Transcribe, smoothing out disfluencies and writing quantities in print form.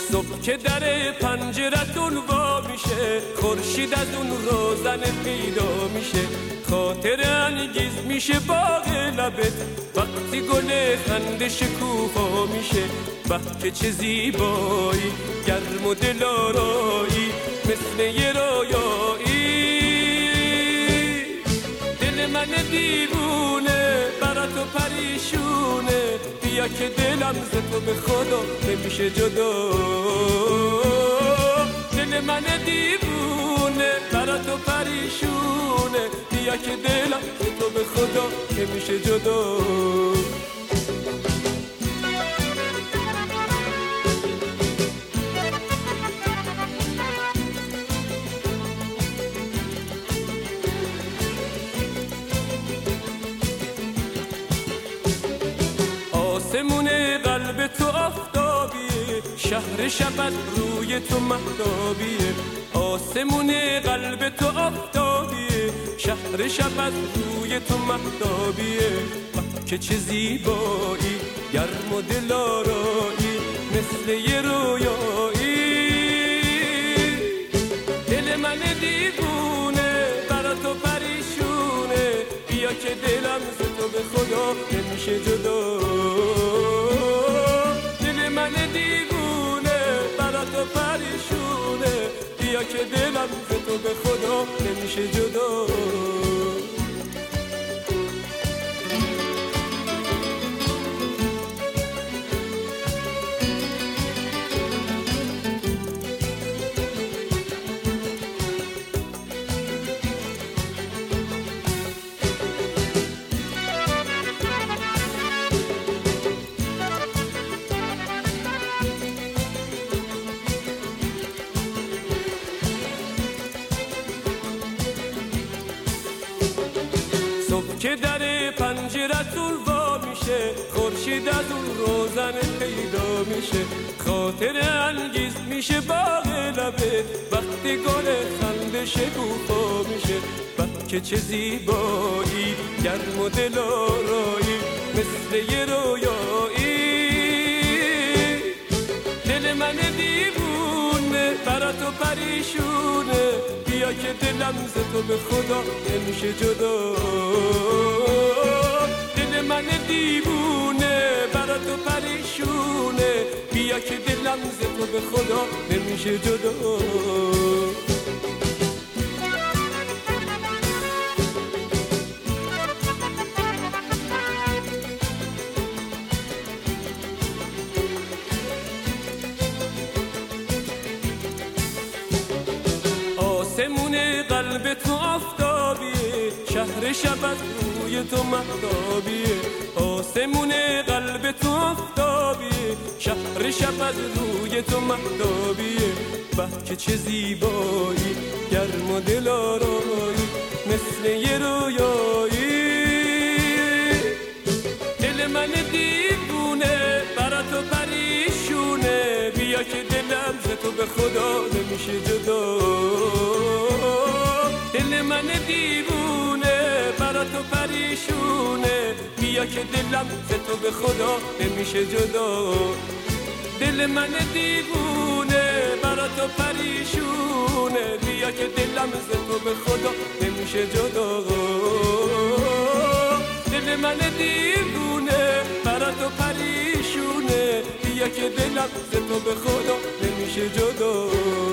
صبح که در پنجرتون وا میشه، خورشید از اون روزن پیدا میشه، خاطر انگیز میشه باغ لبت وقتی گل خنده شکوفا میشه. به که چه زیبایی، گرم و دلارایی، مثل یه رویایی. دل من دیوونه برات و پریشونه، بیا که دلم ز تو به خدا نمیشه جدا. دل من دیوونه برات و پریشونه، بیا که دلم ز تو به خدا نمیشه جدا. آسمون قلب تو آفتابیه، شهر شب از روی تو مهتابیه. آسمون قلب تو آفتابیه، شهر شب از روی تو مهتابیه. که چه زیبایی، گرم و دلارایی، مثل یه رویایی. دل من دیوونه برا تو پریشونه، بیا که دلم ز تو به خدا نمیشه جدا. دل من دیوونه برا تو پریشونه، بیا که دلم ز تو به خدا نمیشه جدا. صبح که در پنجرتون وا میشه، خورشید از اون روزن پیدا میشه، خاطر انگیز میشه باغ لبت وقتی گل خنده شکوفا میشه. که چه زیبایی، گرم و دلارایی، مثل یه رویایی. دل من دیوونه برا تو پریشونه، بیا که دلم ز تو به خدا نمیشه جدا. دل من دیوونه برا تو پریشونه، بیا که دلم ز تو به خدا نمیشه جدا. آسمون قلب تو آفتابیه، شهر شب از روی تو مهتابیه. آسمون قلب تو آفتابیه، شهر شب از روی تو مهتابیه. که چه زیبایی، گرم و دلارایی، مثل یه رویایی. دل من دیوونه برا تو پریشونه، بیا که دلم ز تو به خدا نمیشه جدا. دل من دیوونه برا تو پریشونه، بیا که دلم ز تو به خدا نمیشه جدا. دل من دیوونه برا تو پریشونه، بیا که دلم ز تو به خدا نمیشه جدا. دل من دیوونه برا تو پریشونه، بیا که دلم ز تو به خدا نمیشه جدا.